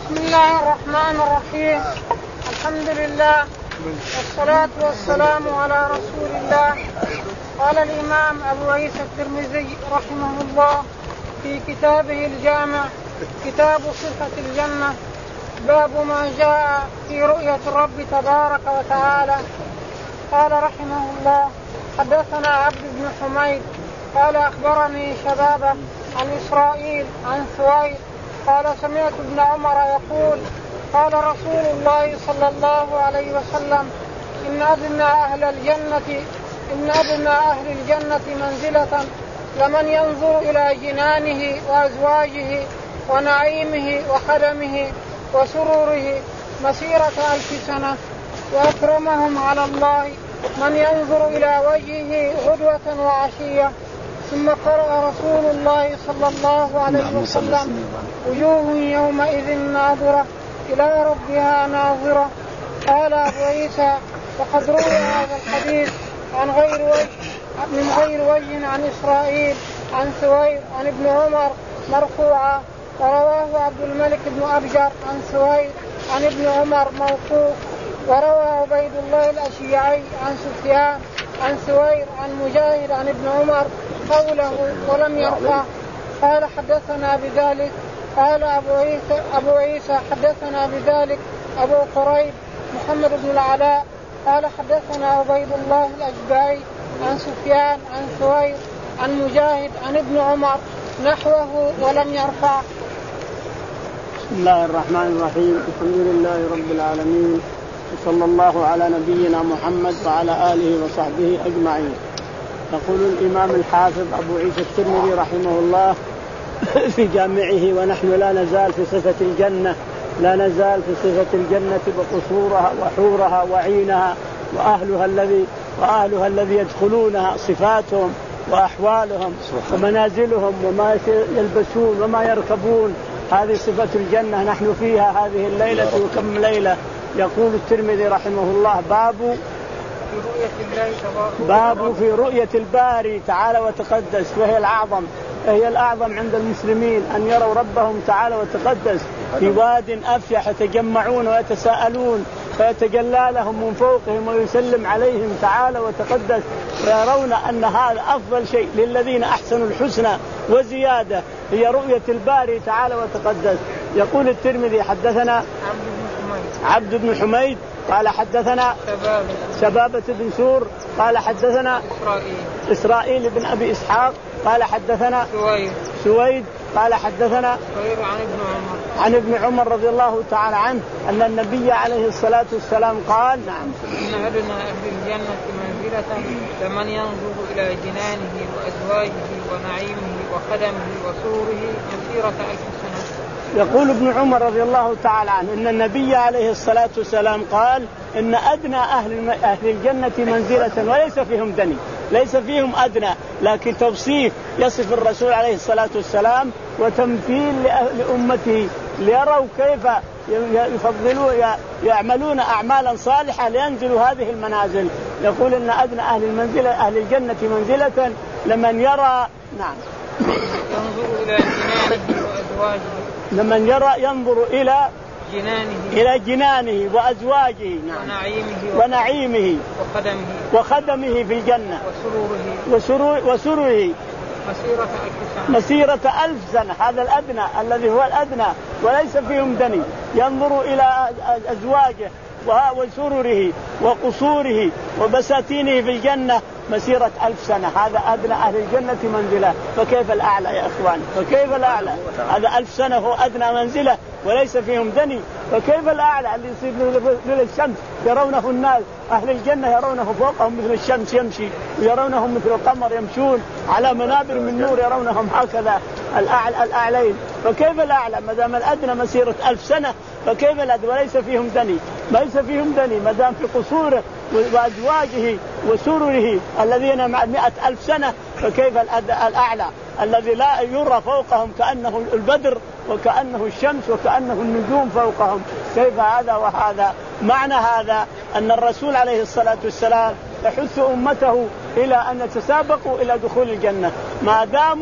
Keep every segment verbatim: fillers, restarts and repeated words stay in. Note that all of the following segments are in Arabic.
بسم الله الرحمن الرحيم. الحمد لله والصلاة والسلام على رسول الله. قال الإمام أبو عيسى الترمذي رحمه الله في كتابه الجامع كتاب صفة الجنة باب ما جاء في رؤية الرب تبارك وتعالى. قال رحمه الله حدثنا عبد بن حميد قال أخبرني شبابه عن إسرائيل عن ثويل قال سمعت ابن عمر يقول قال رسول الله صلى الله عليه وسلم إن أدنى أهل الجنة إن أدنى أهل الجنة منزلة لمن ينظر إلى جنانه وأزواجه ونعيمه وخدمه وسروره مسيرة ألف سنة، وأكرمهم على الله من ينظر إلى وجهه غدوة وعشية. ثم قرأ رسول الله صلى الله عليه وسلم وجوه يومئذ ناظرة إلى ربها ناظرة. قال أبو عيسى وقد روي هذا الحديث عن غير وجه من غير وجه عن إسرائيل عن ثويل عن ابن عمر مرفوعا، ورواه عبد الملك بن أبجر عن ثويل عن ابن عمر موقوف، وروى عبيد الله الأشيعي عن سفيان عن ثويل عن مجاهد عن ابن عمر قوله ولم يرفع. قال حدثنا بذلك قال أبو عيسى, أبو عيسى حدثنا بذلك أبو قريب محمد بن العلاء قال حدثنا عبيد الله الأشبعي عن سفيان عن ثويل عن مجاهد عن ابن عمر نحوه ولم يرفع. بسم الله الرحمن الرحيم. الحمد لله رب العالمين، وصلى الله على نبينا محمد وعلى آله وصحبه أجمعين. يقول الإمام الحافظ أبو عيسى الترمذي رحمه الله في جامعه ونحن لا نزال في صفة الجنة لا نزال في صفة الجنة بقصورها وحورها وعينها وأهلها الذي وأهلها الذي يدخلونها صفاتهم وأحوالهم ومنازلهم وما يلبسون وما يركبون. هذه صفة الجنة نحن فيها هذه الليلة وكم ليلة. يقول الترمذي رحمه الله باب باب في رؤية الباري تعالى وتقدس، وهي الأعظم هي الأعظم عند المسلمين أن يروا ربهم تعالى وتقدس في واد أفيح يتجمعون ويتساءلون فيتجلى لهم من فوقهم ويسلم عليهم تعالى وتقدس، ويرون أن هذا أفضل شيء للذين أحسنوا الحسنى وزيادة هي رؤية الباري تعالى وتقدس. يقول الترمذي حدثنا عبد بن حميد قال حدثنا شبابة بن سور قال حدثنا إسرائيل, إسرائيل بن أبي إسحاق قال حدثنا سويد, سويد قال حدثنا عن ابن عمر عن ابن عمر رضي الله تعالى عنه أن النبي عليه الصلاة والسلام قال نعم إن أدنى أهل الجنة منزلة لمن ينظر إلى جنانه وأزواجه ونعيمه وخدمه وسوره مسيرة ألف سنة. يقول ابن عمر رضي الله تعالى عنه إن النبي عليه الصلاة والسلام قال إن أدنى أهل أهل الجنة منزلة وليس فيهم دني، ليس فيهم أدنى، لكن توصيف يصف الرسول عليه الصلاة والسلام وتمثيل لأمته ليروا كيف يفضلون يعملون أعمالا صالحة لينزلوا هذه المنازل. يقول إن أدنى أهل المنزلة أهل الجنة منزلة لمن يرى نعم ينظر إلى جنانه وأزواجه لمن يرى ينظر إلى جنانه إلى جنانه وأزواجه نعم ونعيمه, ونعيمه وخدمه, وخدمه في الجنة وسروره, وسرور وسروره مسيرة ألف سنة. مسيرة ألف سنة. هذا الأدنى الذي هو الأدنى وليس فيهم دني، ينظر إلى أزواجه وسروره وقصوره وبساتينه في الجنة مسيرة ألف سنة. هذا أدنى أهل الجنة منزلة، فكيف الأعلى يا إخوان؟ فكيف الأعلى؟ هذا ألف سنة هو أدنى منزلة وليس فيهم دني، فكيف الأعلى اللي يصير للشمس يرونه الناس أهل الجنة يرونه فوقهم مثل الشمس يمشي، ويرونهم مثل القمر يمشون على منابر من نور يرونهم هكذا الأعلى الأعلين. فكيف الأعلى ما دام الأدنى مسيرة ألف سنة؟ فكيف الأدنى وليس فيهم دني؟ ليس فيهم دني ما دام في قصوره وأزواجه وسروره الذين مع مئة ألف سنة، فكيف الأعلى الذي لا يرى فوقهم كأنه البدر وكأنه الشمس وكأنه النجوم فوقهم؟ كيف هذا وهذا؟ معنى هذا أن الرسول عليه الصلاة والسلام يحث أمته إلى أن يتسابقوا إلى دخول الجنة ما داموا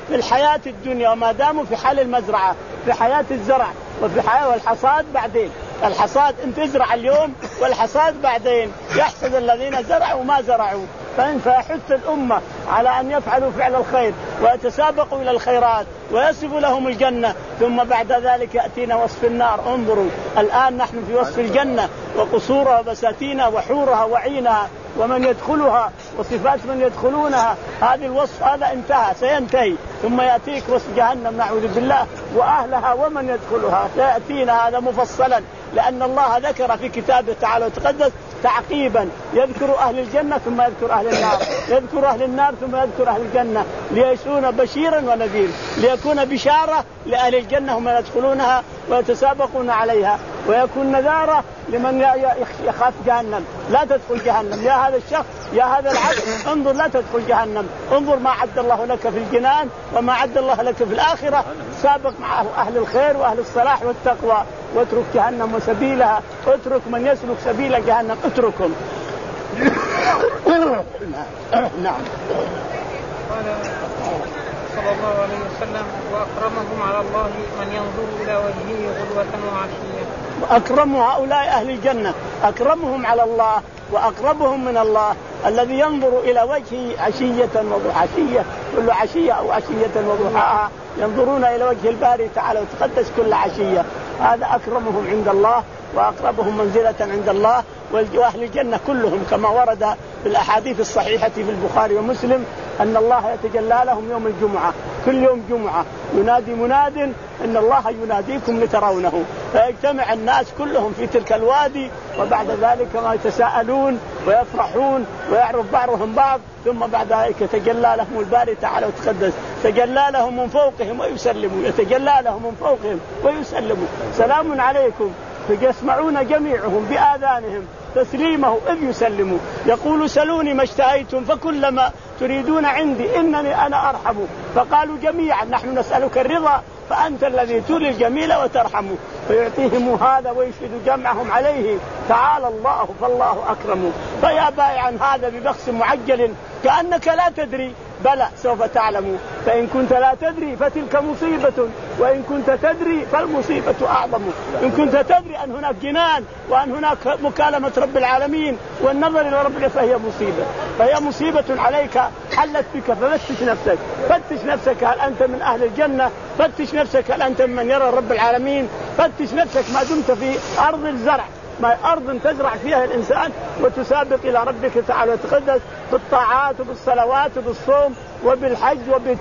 في الحياة الدنيا وما داموا في حال المزرعة في حياة الزرع وفي حياة والحصاد بعدين. الحصاد انت تزرع اليوم والحصاد بعدين. يحصد الذين زرعوا ما زرعوا. فيحث الأمة على أن يفعلوا فعل الخير ويتسابقوا إلى الخيرات ويصف لهم الجنة. ثم بعد ذلك يأتينا وصف النار. انظروا الآن نحن في وصف الجنة وقصورها وبساتينها وحورها وعينها ومن يدخلها وصفات من يدخلونها. هذه الوصف هذا انتهى سينتهي. ثم يأتيك وصف جهنم نعوذ بالله وأهلها ومن يدخلها. سيأتينا هذا مفصلا لأن الله ذكر في كتابه تعالى وتقدس تعقيبا يذكر أهل الجنة ثم يذكر أهل النار، يذكر أهل النار ثم يذكر أهل الجنة ليكون بشيرا ونذير، ليكون بشارة لأهل الجنة هم يدخلونها ويتسابقون عليها، ويكون نذارة لمن يخاف جهنم. لا تدخل جهنم يا هذا الشخص يا هذا العبد، انظر لا تدخل جهنم، انظر ما عد الله لك في الجنان وما عد الله لك في الآخرة. سابق مع أهل الخير وأهل الصلاح والتقوى واترك جهنم وسبيلها، اترك من يسلك سبيل جهنم اتركهم. نعم. قال صلى الله عليه وسلم وأكرمهم على الله من ينظر إلى وجهه غدوة وعشية. أكرم هؤلاء أهل الجنة، أكرمهم على الله وأقربهم من الله الذي ينظر إلى وجهه عشية وضحاها، كل عشية أو عشية وضحاها ينظرون إلى وجه الباري تعالى وتقدس كل عشية. هذا أكرمهم عند الله وأقربهم منزلة عند الله. وأهل الجنة كلهم كما ورد في الأحاديث الصحيحة في البخاري ومسلم أن الله يتجلى لهم يوم الجمعة، كل يوم جمعة ينادي مناد إن الله يناديكم لترونه، فيجتمع الناس كلهم في تلك الوادي، وبعد ذلك ما يتساءلون ويفرحون ويعرف بعضهم بعض. ثم بعد ذلك يتجلى لهم الباري تعالى وتقدس، تجلى لهم من فوقهم ويسلموا، يتجلى لهم من فوقهم ويسلموا سلام عليكم، فيسمعون جميعهم بآذانهم تسليمه إذ يسلموا. يقول سلوني ما اشتهيتم فكلما تريدون عندي إنني أنا أرحم. فقالوا جميعا نحن نسألك الرضا فأنت الذي تولي الجميل وترحمه، فيعطيهم هذا ويشهد جمعهم عليه تعالى الله فالله أكرم. فيا بائعا هذا ببخس معجل كأنك لا تدري بلى سوف تعلم، فإن كنت لا تدري فتلك مصيبة وإن كنت تدري فالمصيبة أعظم. إن كنت تدري أن هناك جنان وأن هناك مكالمة رب العالمين والنظر إلى ربك فهي مصيبة، فهي مصيبة عليك حلت بك. ففتش نفسك، فتش نفسك هل أنت من أهل الجنة، فتش نفسك هل أنت من يرى رب العالمين، فتش نفسك ما دمت في أرض الزرع، ما أرض تزرع فيها الإنسان وتسابق إلى ربك تعالى وتقدس بالطاعات وبالصلوات وبالصوم وبالحج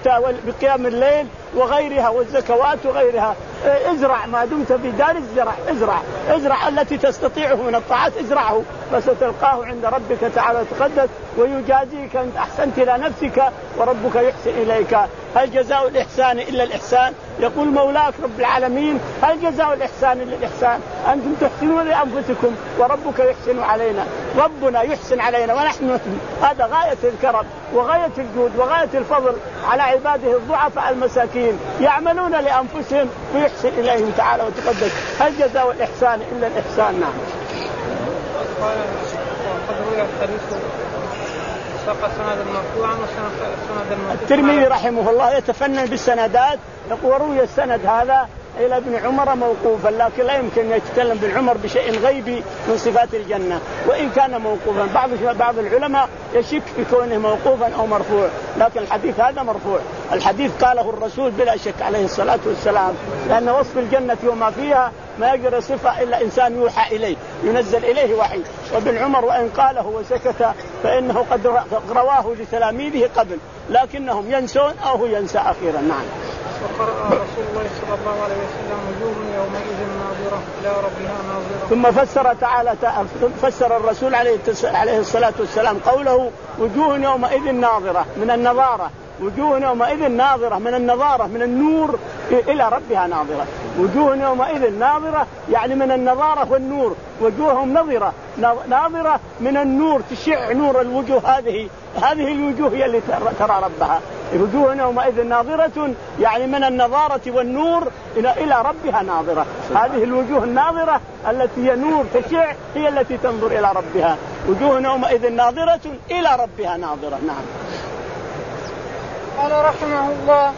وبقيام الليل وغيرها والزكوات وغيرها. ازرع ما دمت في دار الزرع، ازرع ازرع التي تستطيعه من الطاعات ازرعه، فستلقاه عند ربك تعالى وتقدس ويجازيك أنت أحسنت إلى نفسك وربك يحسن إليك. هل جزاء الإحسان إلا الإحسان؟ يقول مولاك رب العالمين هل جزاء الإحسان إلا الإحسان؟ أنتم تحسنون لأنفسكم وربك يحسن علينا، ربنا يحسن علينا ونحن نحسن. هذا غاية الكرم وغاية الجود وغاية الفضل على عباده الضعفاء المساكين، يعملون لأنفسهم ويحسن إليهم تعالى وتقدس. هل جزاء الإحسان إلا الإحسان؟ نعم. الترمذي رحمه الله يتفنن بالسندات، يقول روي السند هذا إلى ابن عمر موقوفا، لكن لا يمكن يتكلم ابن عمر بشيء غيبي من صفات الجنة وإن كان موقوفا. بعض بعض العلماء يشك في كونه موقوفا أو مرفوع، لكن الحديث هذا مرفوع. الحديث قاله الرسول بلا شك عليه الصلاة والسلام، لأن وصف الجنة وما فيها ما يقدر صفة إلا إنسان يوحى إليه ينزل إليه وحي. وابن عمر وإن قاله وسكت فإنه قد رواه لتلاميذه قبل، لكنهم ينسون أو هو ينسى أخيرا. نعم. وقرأ رسول الله صلى الله عليه وسلم وجوه يومئذ ناظرة إلى ربها ناظرة. ثم فسر تعالى فسر الرسول عليه الصلاة والسلام قوله وجوه يومئذ ناظرة من النظارة، وجوه يومئذ ناظرة من النظارة من النور إلى ربها ناظرة. وجوه يومئذ ناظرة يعني من النظارة والنور، وجوههم نظرة ناظرة من النور، تشع نور الوجوه. هذه هذه الوجوه هي اللي ترى ربها. وجوه يومئذ ناظرة يعني من النظارة والنور إلى إلى ربها ناظرة. هذه الوجوه الناظرة التي هي نور تشع هي التي تنظر إلى ربها. وجوه يومئذ ناظرة إلى ربها ناظرة. نعم. قال رحمه الله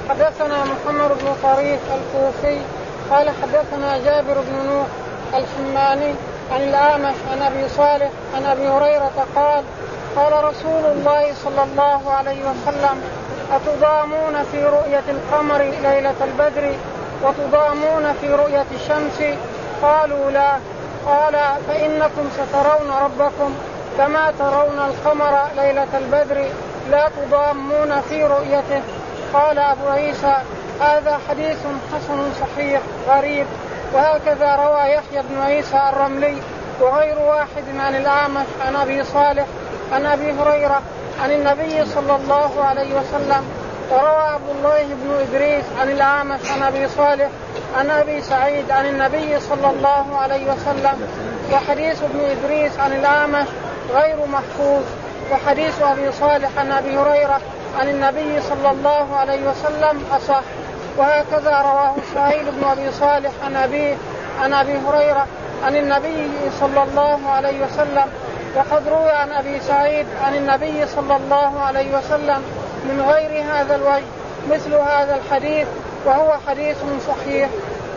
حدثنا محمد بن طريف الكوفي قال حدثنا جابر بن نوح الحماني عن الأعمش عن أبي صالح عن أبي هريرة قال قال رسول الله صلى الله عليه وسلم أتضامون في رؤية القمر ليلة البدر وتضامون في رؤية الشمس؟ قالوا لا. قال فإنكم سترون ربكم كما ترون القمر ليلة البدر لا تضامون في رؤيته. قال أبو عيسى هذا حديث حسن صحيح غريب. وهكذا روى يحيى بن عيسى الرملي وغير واحد عن الأعمش عن أبي صالح عن أبي هريرة عن النبي صلى الله عليه وسلم. وروى عبد الله بن إدريس عن الأعمش عن أبي صالح عن أبي سعيد عن النبي صلى الله عليه وسلم. وحديث ابن إدريس عن الأعمش غير محفوظ. وحديث أبي صالح عن أبي هريرة عن النبي صلى الله عليه وسلم أصح. وهكذا رواه سهيل بن أبي صالح عن أبيه عن أبي هريرة عن النبي صلى الله عليه وسلم. وقد روى عن أبي سعيد عن النبي صلى الله عليه وسلم من غير هذا الوجه مثل هذا الحديث وهو حديث صحيح.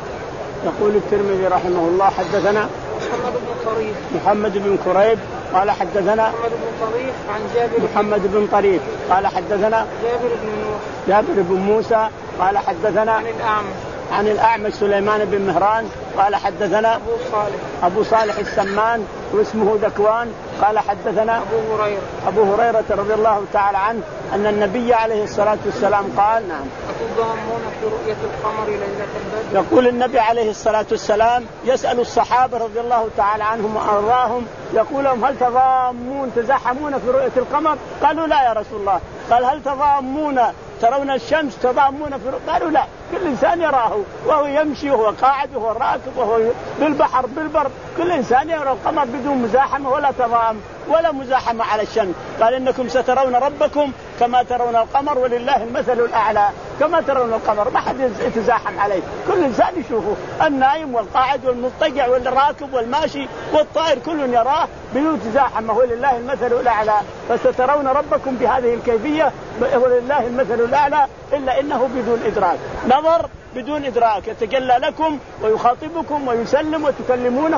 يقول الترمذي رحمه الله حدثنا محمد بن طريف محمد بن كريب قال حدثنا محمد بن طريف عن جابر محمد بن طريف قال حدثنا جابر بن نوح جابر بن موسى قال حدثنا عن الأعمش عن الأعمش سليمان بن مهران قال حدثنا أبو صالح أبو صالح السمان واسمه ذكوان قال حدثنا أبو هريرة أبو هريرة رضي الله تعالى عنه أن النبي عليه الصلاة والسلام قال نعم أتضامون في رؤية القمر ليلة البدر. يقول النبي عليه الصلاة والسلام يسأل الصحابة رضي الله تعالى عنهم وأرضاهم يقول لهم هل تضامون تزاحمون في رؤية القمر؟ قالوا لا يا رسول الله. قال هل تضامون ترون الشمس تضامون في رؤية؟ قالوا لا. كل إنسان يراه وهو يمشي وهو قاعد وهو راكب وهو بالبحر بالبر كل إنسان يرى القمر بدون مزاحمة ولا تضام ولا مزاحمة على الشمس. قال إنكم سترون ربكم كما ترون القمر ولله المثل الأعلى. كما ترون القمر ما حد يتزاحم عليه كل إنسان يشوفه النايم والقاعد والمضطجع والراكب والماشي والطائر كل يراه بدون تزاحمة ولله المثل الأعلى. فسترون ربكم بهذه الكيفية ولله المثل الأعلى إلا إنه بدون إدراك نظر بدون إدراك يتجلى لكم ويخاطبكم ويسلم وتكلمونه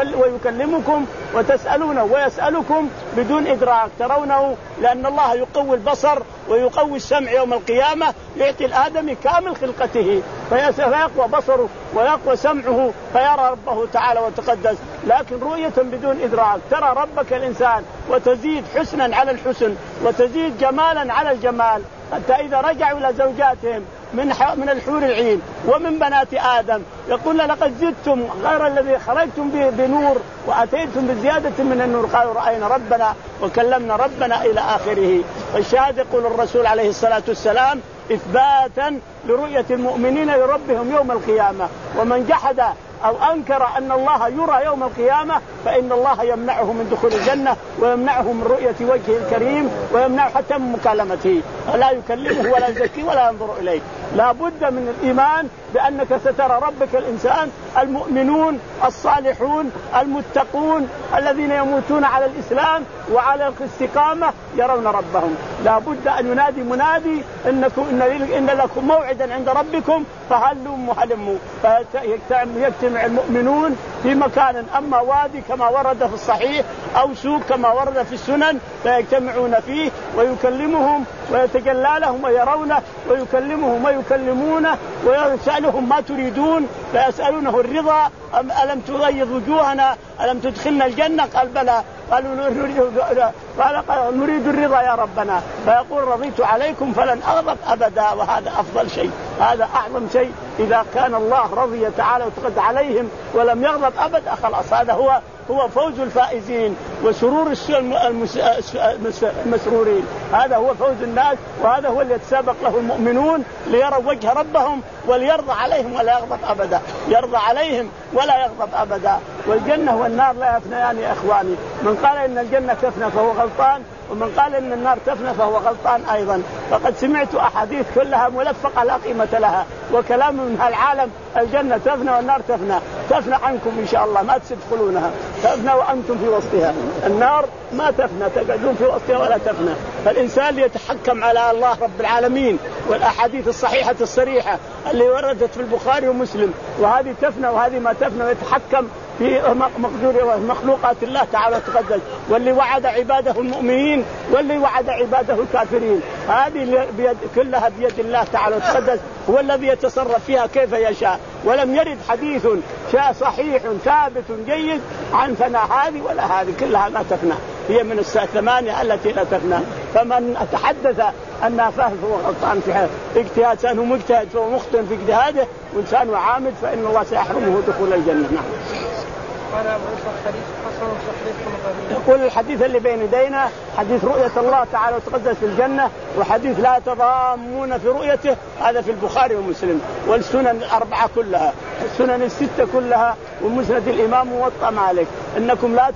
ويكلمكم وتسألونه ويسألكم بدون إدراك ترونه لأن الله يقوي البصر ويقوي السمع يوم القيامة يعطي الآدمي كامل خلقته فيقوى بصره ويقوى سمعه فيرى ربه تعالى وتقدس. لكن رؤية بدون إدراك ترى ربك الإنسان وتزيد حسنا على الحسن وتزيد جمالا على الجمال حتى إذا رجعوا إلى زوجاتهم من من الحور العين ومن بنات آدم يقول لقد زدتم غير الذي خرجتم بنور وأتيتم بزيادة من النور قالوا رأينا ربنا وكلمنا ربنا إلى آخره. فالشاهد يقول الرسول عليه الصلاة والسلام إثباتا لرؤية المؤمنين لربهم يوم القيامة. ومن جحد أو أنكر أن الله يرى يوم القيامة فإن الله يمنعه من دخول الجنة ويمنعه من رؤية وجهه الكريم ويمنعه حتى من مكالمته ولا يكلمه ولا يزكيه ولا ينظر إليه. لا بد من الإيمان بأنك سترى ربك الإنسان المؤمنون الصالحون المتقون الذين يموتون على الإسلام وعلى الاستقامة يرون ربهم. لا بد أن ينادي منادي إنكم إن لكم موعدا عند ربكم فهلوا هلموا. فيجتمع المؤمنون في مكان أما وادي كما ورد في الصحيح أو سوق كما ورد في السنن فيجتمعون فيه ويكلمهم ويتجلى لهم ويرونه ويكلمهم ويكلمونه ويسألهم ما تريدون فيسألونه الرضا ألم تغيظ وجوهنا ألم تدخلنا الجنة؟ قال بلى. قالوا نريد الرضا يا ربنا فيقول رضيت عليكم فلن أغضب أبدا. وهذا أفضل شيء هذا أعظم شيء إذا كان الله رضي تعالى وتقد عليهم ولم يغضب أبدا خلاص هذا هو هو فوز الفائزين وسرور المسرورين. هذا هو فوز الناس وهذا هو اللي يتسابق له المؤمنون ليروا وجه ربهم وليرضى عليهم ولا يغضب أبدا. يرضى عليهم ولا يغضب أبدا. والجنة والنار لا يفنيان يا إخواني. من قال إن الجنة تفنى فهو غلطان ومن قال إن النار تفنى فهو غلطان أيضا. فقد سمعت أحاديث كلها ملفقة لا قيمة لها وكلام من هالعالم الجنة تفنى والنار تفنى. تفنى عنكم إن شاء الله ما تدخلونها تفنى وأنتم في وسطها. النار ما تفنى تقعدون في وسطها ولا تفنى. فالإنسان يتحكم على الله رب العالمين والأحاديث الصحيحة الصريحة اللي وردت في البخاري ومسلم، وهذه تفنى وهذه ما تفنى، ويتحكم في مقدور مخلوقات الله تعالى وتقدس، واللي وعد عباده المؤمنين واللي وعد عباده الكافرين، هذه بيد كلها بيد الله تعالى وتقدس، هو الذي يتصرف فيها كيف يشاء. ولم يرد حديث شاء صحيح ثابت جيد عن فناء هذه ولا هذه، كلها لا تفنى، هي من الثمانية التي لا تفنى. فمن تحدث أنها فاهم فهو غلطان في اجتهاد، سأنه مجتهد فهو مخطئ في اجتهاده، وإنسان عامد فإن الله سيحرمه دخول الجنة. نعم. قال أبو عيسى الحديث حسن صحيح غريب. يقول الحديث اللي بين يدينا حديث رؤية الله تعالى وتقدس في الجنة، وحديث لا تضامون في رؤيته، هذا في البخاري ومسلم، والسنن الأربعة كلها، السنن الستة كلها، ومسند الإمام موطأ مالك، إنكم لا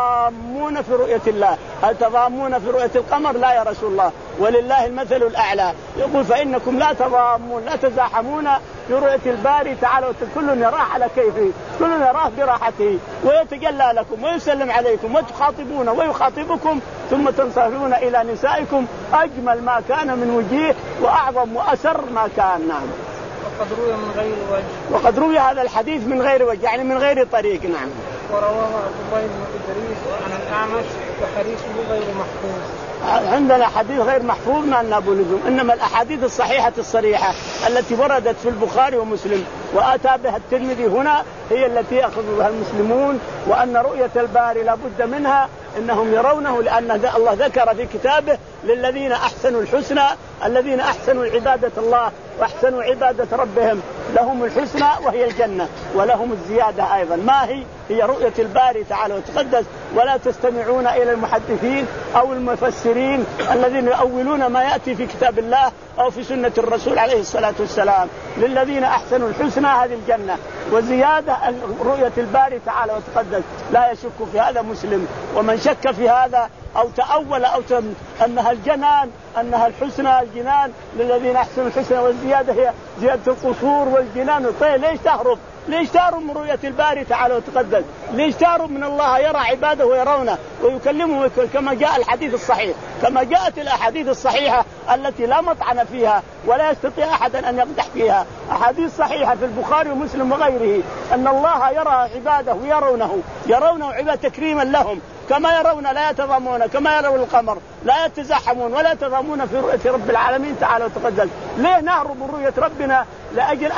تضامون في رؤية الله. هل تضامون في رؤية القمر؟ لا يا رسول الله، ولله المثل الأعلى. يقول فإنكم لا تضامون، لا تزاحمون في رؤية الباري تعالى، كل يراه على كيفه، كل يراه براحته، ويتجلى لكم ويسلم عليكم وتخاطبون ويخاطبكم، ثم تنصرفون إلى نسائكم أجمل ما كان من وجيه وأعظم وأسر ما كان. نعم. وقد روي من غير وجه. وقد روي هذا الحديث من غير وجه، يعني من غير طريق. نعم. ورواه عبد الله بن إدريس عن الأعمش وحديثه غير محفوظ. عندنا حديث غير محفوظ ما نبو لزوم، إنما الأحاديث الصحيحة الصريحة التي وردت في البخاري ومسلم وآتى بها الترمذي هنا هي التي يأخذ بها المسلمون، وأن رؤية الباري لا بد منها، إنهم يرونه، لأن الله ذكر في كتابه للذين أحسنوا الحسنى، الذين أحسنوا عبادة الله وأحسنوا عبادة ربهم لهم الحسنى وهي الجنة، ولهم الزيادة أيضا. ما هي؟ هي رؤية الباري تعالى وتقدس. ولا تستمعون إلى المحدثين أو المفسرين الذين يؤولون ما يأتي في كتاب الله أو في سنة الرسول عليه الصلاة والسلام. للذين أحسنوا الحسنى هذه الجنة وزيادة رؤية الباري تعالى وتقدس، لا يشك في هذا مسلم. ومن شك في هذا أو تأول أو تم أنها الجنان، أنها الحسنى الجنان، للذين أحسنوا الحسنى والزيادة هي زيادة القصور والجنان. طيب ليش تهرب؟ ليش تهرب من رؤية الباري تعالى وتقدس؟ ليش تهرب من الله يرى عباده ويرونه ويكلمه كما جاء الحديث الصحيح، كما جاءت الأحاديث الصحيحة التي لا مطعن فيها ولا يستطيع أحد أن يقدح فيها، أحاديث صحيحة في البخاري ومسلم وغيره، أن الله يرى عباده ويرونه، يرونه عبادة تكريما لهم، كما يرون لا يتضامون، كما يرون القمر لا يتزاحمون ولا يتضامون في رؤية رب العالمين تعالى وتقدس. ليه نهرب من رؤية ربنا؟ لأجل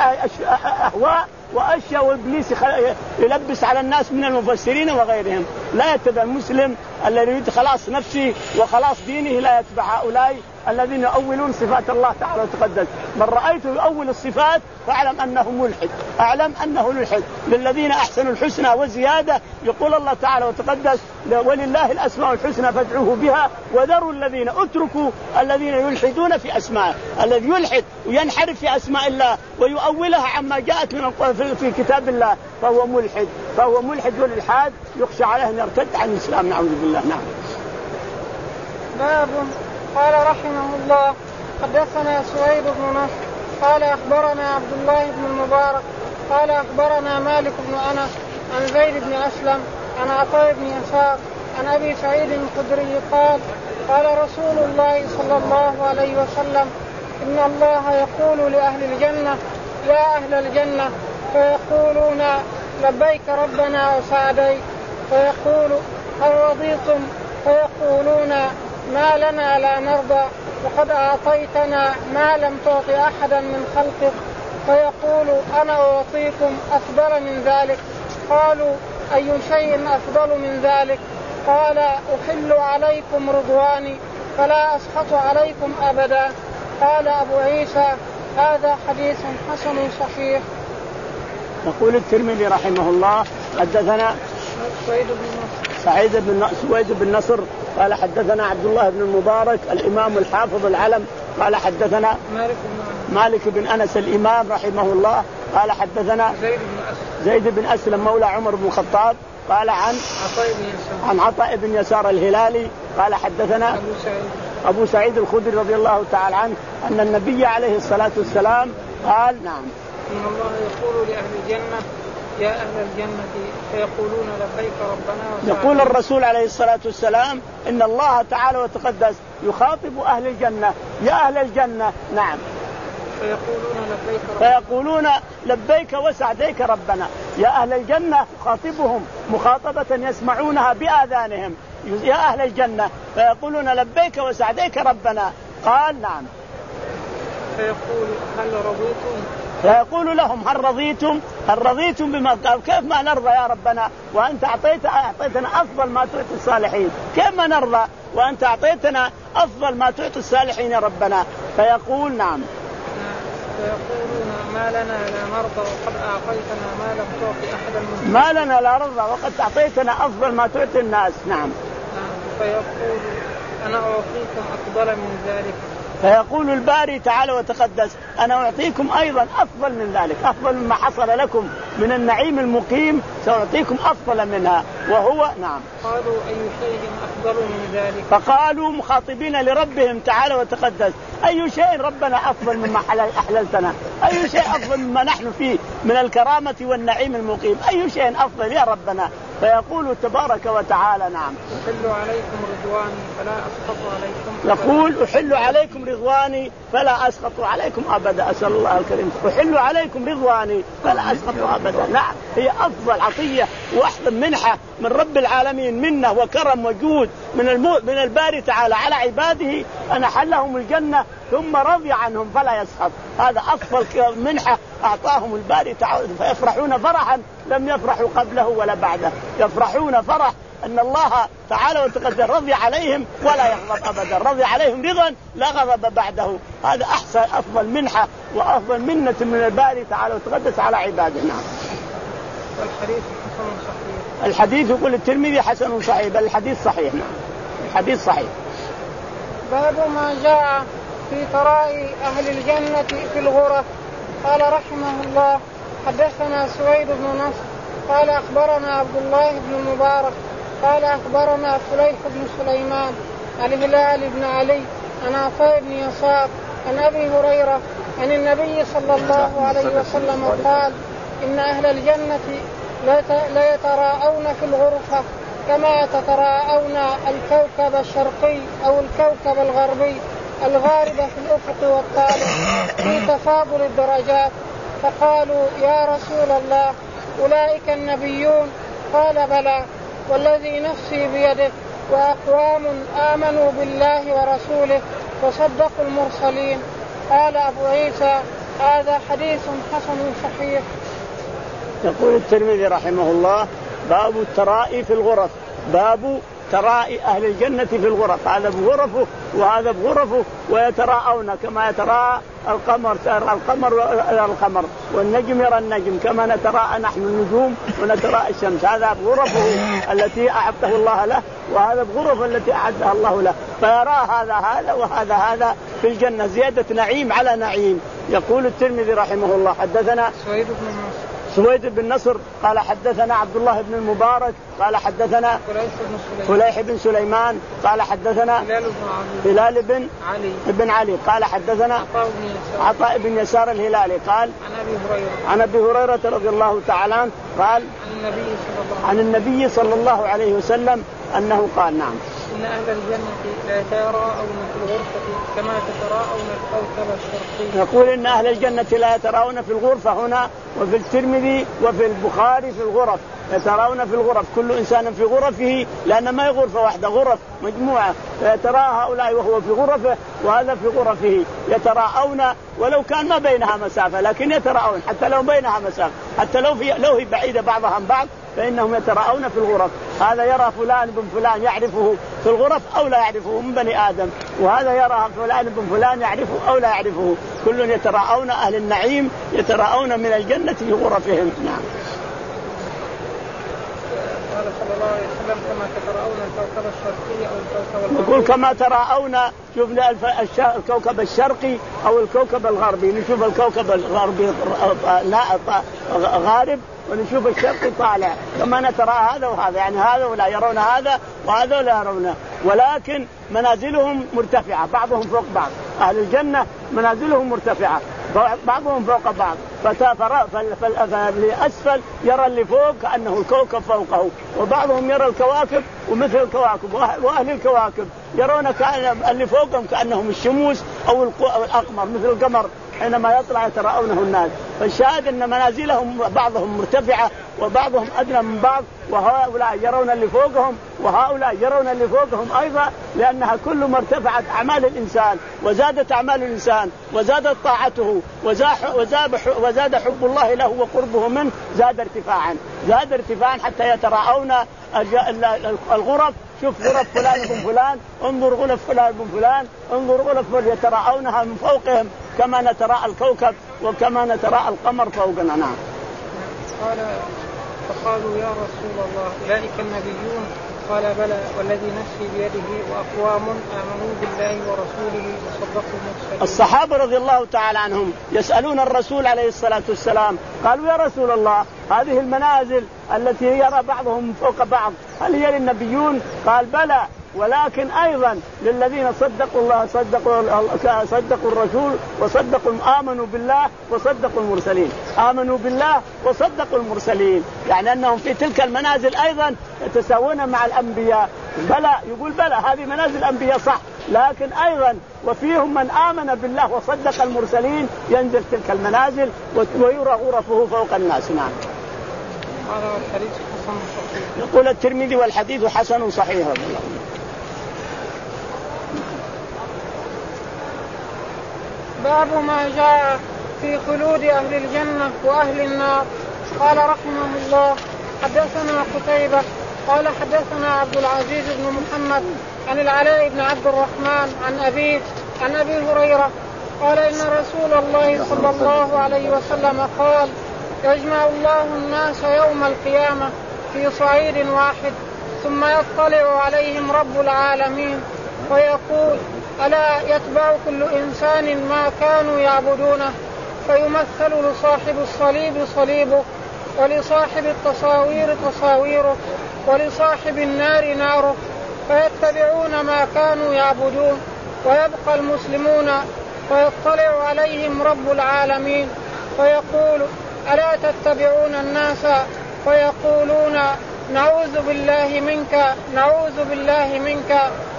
أهواء وأشياء وإبليس يلبس على الناس من المفسرين وغيرهم. لا يتبع المسلم الذي يريد خلاص نفسه وخلاص دينه، لا يتبع هؤلاء الذين يؤولون صفات الله تعالى وتقدس. من رأيته يؤول الصفات فاعلم أنه ملحد، أعلم أنه ملحد. للذين أحسنوا الحسنى وزيادة، يقول الله تعالى وتقدس ولله الأسماء الحسنى فادعوه بها وذروا الذين اتركوا الذين يلحدون في أسماء. الذي يلحد وينحرف في أسماء الله ويؤولها عما جاءت من في كتاب الله فهو ملحد، فهو ملحد، والإلحاد يخشى عليه أن يرتد عن الإسلام، نعوذ بالله. نعم. باب. قال رحمه الله حدثنا سويد بن نصر قال أخبرنا عبد الله بن المبارك قال أخبرنا مالك بن أنس عن زيد بن أسلم عن عطاء بن يسار عن أبي سعيد الخدري قال قال رسول الله صلى الله عليه وسلم إن الله يقول لأهل الجنة يا أهل الجنة، فيقولون لبيك ربنا وسعديك، فيقول هل رضيتم؟ فيقولون ما لنا لا نرضى وقد أعطيتنا ما لم تعط أحدا من خلقك. فيقول أنا أعطيكم أفضل من ذلك. قالوا أي شيء أفضل من ذلك؟ قال أحل عليكم رضواني فلا أسخط عليكم أبدا. قال أبو عيسى هذا حديث حسن صحيح. يقول الترمذي رحمه الله حدثنا سويد بن نصر سعيد بن سويد بن نصر قال حدثنا عبد الله بن المبارك الإمام الحافظ العلم قال حدثنا مالك بن مالك بن أنس الإمام رحمه الله قال حدثنا زيد بن أسلم زيد بن أسلم مولى عمر بن الخطاب قال عن عطاء بن يسار عن عطاء بن يسار الهلالي قال حدثنا أبو سعيد أبو سعيد الخدري رضي الله تعالى عنه أن النبي عليه الصلاة والسلام قال نعم إن الله يقول لأهل الجنة يا أهل الجنة فيقولون لبيك ربنا وسعديك. يقول الرسول عليه الصلاة والسلام إن الله تعالى وتقدس يخاطب أهل الجنة يا أهل الجنة نعم فيقولون لبيك ربنا فيقولون لبيك وسعديك ربنا. يا أهل الجنة يخاطبهم مخاطبة يسمعونها بآذانهم يا أهل الجنة فيقولون لبيك وسعديك ربنا. قال نعم. فيقول هل رضيتم فيقول لهم هل رضيتم هل رضيتم بما قال كيف ما نرضى يا ربنا وأنت أعطيت أعطيتنا أفضل ما تعطي الصالحين كيف ما نرضى وأنت أعطيتنا أفضل ما تعطي الصالحين يا ربنا. فيقول نعم. فيقولون ما لنا لا نرضى وقد أعطيتنا ما لم تعطي أحدا من ما لنا لا نرضى وقد أعطيتنا أفضل ما تعطي الناس. نعم. فيقول أنا أعطيكم أفضل من ذلك. فيقول الباري تعالى وتقدس أنا أعطيكم أيضا أفضل من ذلك أفضل مما حصل لكم من النعيم المقيم سأعطيكم أفضل منها وهو نعم. قالوا أي شيء أفضل من ذلك. فقالوا مخاطبين لربهم تعالى وتقدس أي شيء ربنا أفضل مما أحللتنا أي شيء أفضل مما نحن فيه من الكرامة والنعيم المقيم أي شيء أفضل يا ربنا. فيقول تبارك وتعالى نعم أحل عليكم رضواني فلا أسخط عليكم يقول أحل عليكم رضواني فلا أسخط عليكم أبدا. أسأل الله الكريم أحل عليكم رضواني فلا أسخط أبدا. نعم هي أفضل عطية وأحسن منحة من رب العالمين منه وكرم وجود من المو... من الباري تعالى على عباده أن حلهم الجنة ثم رضي عنهم فلا يسخط. هذا أفضل منحة أعطاهم الباري تعالى فيفرحون فرحا لم يفرحوا قبله ولا بعده يفرحون فرح أن الله تعالى وتقدس رضي عليهم ولا يغضب أبدا رضي عليهم رضا لا غضب بعده. هذا أحسن أفضل منحة وأفضل منة من الباري تعالى وتقدس على عباده. نعم. والحديث حسن صحيح. الحديث يقول الترمذي حسن صحيح بل الحديث صحيح. نعم الحديث صحيح. باب ما جاء في تراءي أهل الجنة في الغرف. قال رحمه الله حدثنا سويد بن نصر قال أخبرنا عبد الله بن المبارك قال أخبرنا فليح بن سليمان عن هلال بن علي عن عطاء بن يسار عن أبي هريرة عن النبي صلى الله عليه وسلم قال إن أهل الجنة لا يتراءون في الغرفة كما يتراءون الكوكب الشرقي أو الكوكب الغربي الغارب في الأفق والطالع في تفاضل الدرجات. فقالوا يا رسول الله أولئك النبيون؟ قال بلى والذي نفسي بيده وأقوام آمنوا بالله ورسوله وصدقوا المرسلين. قال أبو عيسى هذا حديث حسن صحيح. يقول الترمذي رحمه الله باب الترائي في الغرف باب ترائي أهل الجنة في الغرف هذا بغرفه وهذا بغرفه ويتراءون كما يتراءى القمر القمر القمر والنجم يرى النجم كما نتراءى نحن النجوم ونتراءى الشمس. هذا بغرفه التي أعطته الله له وهذا بغرفه التي أعدها الله له فيرى هذا هذا وهذا هذا في الجنة زيادة نعيم على نعيم. يقول الترمذي رحمه الله حدثنا سويد بن نصر سويد بن نصر قال حدثنا عبد الله بن المبارك قال حدثنا فليح بن سليمان قال حدثنا هلال بن علي بن علي قال حدثنا عطاء بن يسار الهلالي قال عن أبي هريرة رضي الله تعالى عنه قال عن النبي صلى الله عليه وسلم أنه قال نعم إن أهل الجنة لا يتراءون في الغرفة كما يتراءون الكوكب الشرقي. يقول إن أهل الجنة لا يتراءون في الغرفة هنا وفي الترمذي وفي البخاري في الغرف يتراءون في الغرف كل إنسان في غرفه لأن ما هي غرفة واحدة غرف مجموعة فيتراءى هؤلاء وهو في غرفه وهذا في غرفه يتراءون ولو كان ما بينها مسافة لكن يتراءون حتى لو بينها مسافة حتى لو في لو هي بعيدة بعضها عن بعض فإنهم يتراءون في الغرف. هذا يرى فلان بن فلان يعرفه في الغرف أو لا يعرفه من بني آدم وهذا يرى فلان بن فلان يعرفه أو لا يعرفه كل يتراءون أهل النعيم يتراءون من الجنة في غرفهم. نعم. قال صلى الله عليه وسلم كما تراءون الكوكب الشرقي أو الكوكب الغربي. يقول كما تراءون شوفنا الكوكب الشرقي أو الكوكب الغربي نشوف الكوكب الغربي غارب ونشوف الشرق طالع كما نترى هذا وهذا يعني هذا ولا يرون هذا وهذا ولا يرونه ولكن منازلهم مرتفعة بعضهم فوق بعض. أهل الجنة منازلهم مرتفعة بعضهم فوق بعض فالأسفل يرى اللي فوق كأنه الكوكب فوقه وبعضهم يرى الكواكب ومثل الكواكب وأهل الكواكب يرون كأن اللي فوقهم كأنهم الشموس أو الأقمر مثل القمر حينما يطلع يتراءونه الناس. فالشاهد أن منازلهم بعضهم مرتفعة وبعضهم أدنى من بعض، وهؤلاء يرون اللي فوقهم وهؤلاء يرون اللي فوقهم أيضا، لأنها كل ما ارتفعت أعمال الإنسان وزادت أعمال الإنسان وزادت طاعته وزاد حب الله له وقربه منه زاد ارتفاعا زاد ارتفاعا حتى يتراءون الغرف. شوف غرف فلان بن فلان، انظر غرف فلان بن فلان، انظر غرف فلان، يتراءونها من فوقهم كما نتراءى الكوكب وكما نتراءى القمر فوقنا. نعم. قال فقالوا يا رسول الله أولئك النبيون؟ قال بلى والذي نفسي بيده وأقوام آمنوا بالله ورسوله وصدقوا المرسلين. الصحابة رضي الله تعالى عنهم يسألون الرسول عليه الصلاة والسلام قالوا يا رسول الله هذه المنازل التي يرى بعضهم فوق بعض هل هي للنبيون؟ قال بلى ولكن أيضا للذين صدقوا الله صدقوا صدقوا الرسول وصدقوا آمنوا بالله وصدقوا المرسلين. آمنوا بالله وصدقوا المرسلين يعني أنهم في تلك المنازل أيضا يتساوون مع الأنبياء. بلى يقول بلى هذه منازل الأنبياء صح، لكن أيضا وفيهم من آمن بالله وصدق المرسلين ينزل تلك المنازل ويرى غرفه فوق الناس. نعم. يقول الترمذي والحديث حسن صحيح. باب ما جاء في خلود أهل الجنة وأهل النار. قال رحمه الله حدثنا قتيبة قال حدثنا عبد العزيز بن محمد عن العلاء بن عبد الرحمن عن أبيه عن أبي هريرة قال إن رسول الله صلى الله عليه وسلم قال يجمع الله الناس يوم القيامة في صعيد واحد ثم يطلع عليهم رب العالمين ويقول ألا يتبع كل إنسان ما كانوا يعبدونه فيمثل لصاحب الصليب صليبه ولصاحب التصاوير تصاويره ولصاحب النار ناره فيتبعون ما كانوا يعبدون ويبقى المسلمون فيطلع عليهم رب العالمين فيقول ألا تتبعون الناس فيقولون نعوذ بالله منك نعوذ بالله منك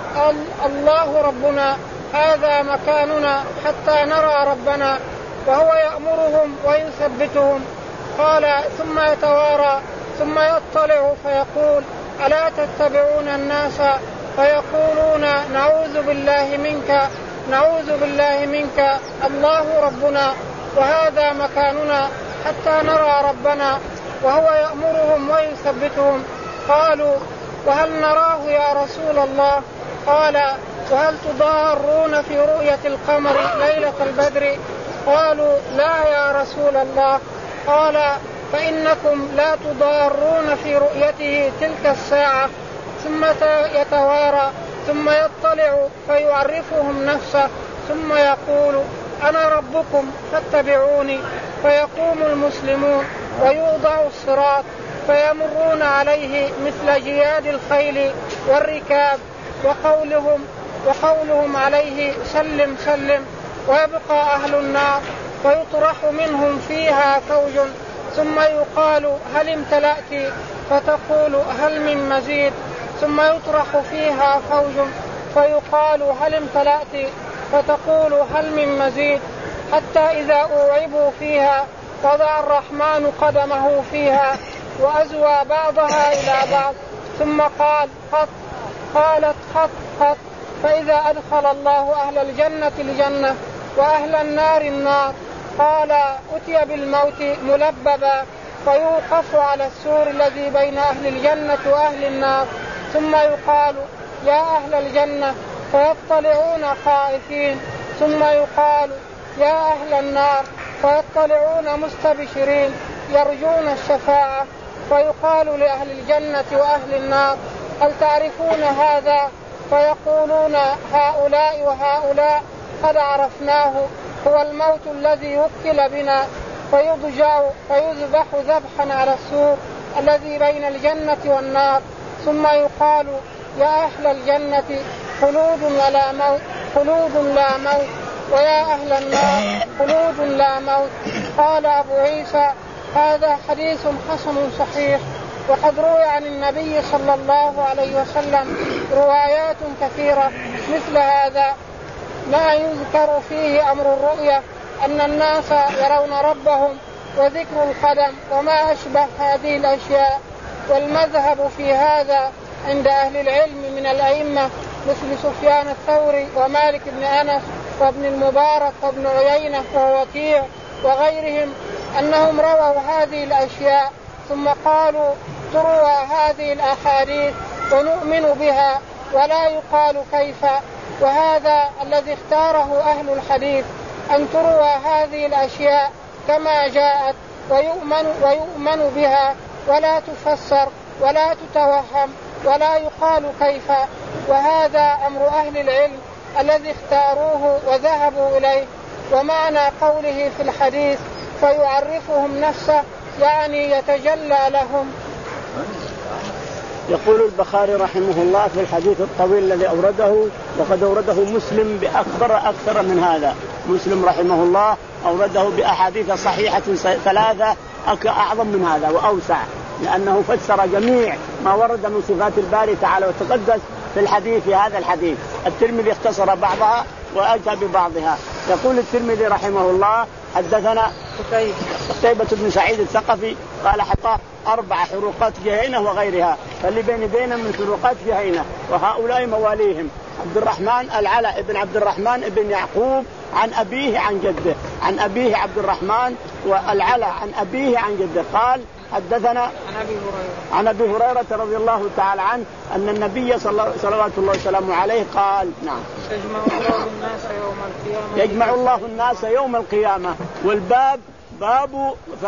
الله ربنا هذا مكاننا حتى نرى ربنا وهو يأمرهم ويثبتهم. قال ثم يتوارى ثم يطلع فيقول ألا تتبعون الناس فيقولون نعوذ بالله منك نعوذ بالله منك الله ربنا وهذا مكاننا حتى نرى ربنا وهو يأمرهم ويثبتهم. قالوا وهل نراه يا رسول الله؟ قال وهل تضارون في رؤية القمر ليلة البدر؟ قالوا لا يا رسول الله. قال فإنكم لا تضارون في رؤيته تلك الساعة. ثم يتوارى ثم يطلع فيعرفهم نفسه ثم يقول أنا ربكم فاتبعوني فيقوم المسلمون ويوضع الصراط فيمرون عليه مثل جياد الخيل والركاب وقولهم وقولهم عليه سلم سلم ويبقى أهل النار فيطرح منهم فيها فوج ثم يقال هل امتلأت فتقول هل من مزيد ثم يطرح فيها فوج فيقال هل امتلأت فتقول هل من مزيد حتى إذا أوعبوا فيها وضع الرحمن قدمه فيها وأزوى بعضها إلى بعض ثم قال خط قالت خط خط فإذا أدخل الله أهل الجنة الجنة وأهل النار النار قال أتي بالموت ملببا فيوقف على السور الذي بين أهل الجنة وأهل النار ثم يقال يا أهل الجنة فيطلعون خائفين ثم يقال يا أهل النار فيطلعون مستبشرين يرجون الشفاعة فيقال لأهل الجنة وأهل النار هل تعرفون هذا؟ فيقولون هؤلاء وهؤلاء قد عرفناه هو الموت الذي وكل بنا فيضجع فيذبح ذبحا على السور الذي بين الجنة والنار ثم يقال يا أهل الجنة خلود ولا موت خلود لا موت ويا أهل النار خلود لا موت. قال أبو عيسى هذا حديث حسن صحيح وقد روي عن النبي صلى الله عليه وسلم روايات كثيرة مثل هذا ما يذكر فيه أمر الرؤيا أن الناس يرون ربهم وذكر القدم وما أشبه هذه الأشياء. والمذهب في هذا عند أهل العلم من الأئمة مثل سفيان الثوري ومالك بن أنس وابن المبارك وابن عيينة ووكيع وغيرهم أنهم رووا هذه الأشياء ثم قالوا تروى هذه الأحاديث ونؤمن بها ولا يقال كيف. وهذا الذي اختاره أهل الحديث أن تروى هذه الأشياء كما جاءت ويؤمن, ويؤمن بها ولا تفسر ولا تتوهم ولا يقال كيف. وهذا أمر أهل العلم الذي اختاروه وذهبوا إليه. ومعنى قوله في الحديث فيعرفهم نفسه يعني يتجلى لهم. يقول البخاري رحمه الله في الحديث الطويل الذي أورده وقد أورده مسلم بأكثر أكثر من هذا. مسلم رحمه الله أورده بأحاديث صحيحة ثلاثة أعظم من هذا وأوسع لأنه فسر جميع ما ورد من صفات الباري تعالى وتقدس في الحديث في هذا الحديث. الترمذي اختصر بعضها وأتى ببعضها. يقول الترمذي رحمه الله حدثنا قتيبة بن سعيد الثقفي قال حتى أربع حروقات جهينة وغيرها فاللي بين بينهم من حروقات جهينة وهؤلاء مواليهم عبد الرحمن العلاء ابن عبد الرحمن ابن يعقوب عن أبيه عن جده عن أبيه عبد الرحمن والعلاء عن أبيه عن جده قال حدثنا عن أبي هريرة عن أبي هريرة رضي الله تعالى عنه أن النبي صلوات الله وسلامه عليه قال نعم يجمع الله الناس يوم القيامة يجمع الله الناس يوم القيامة. والباب باب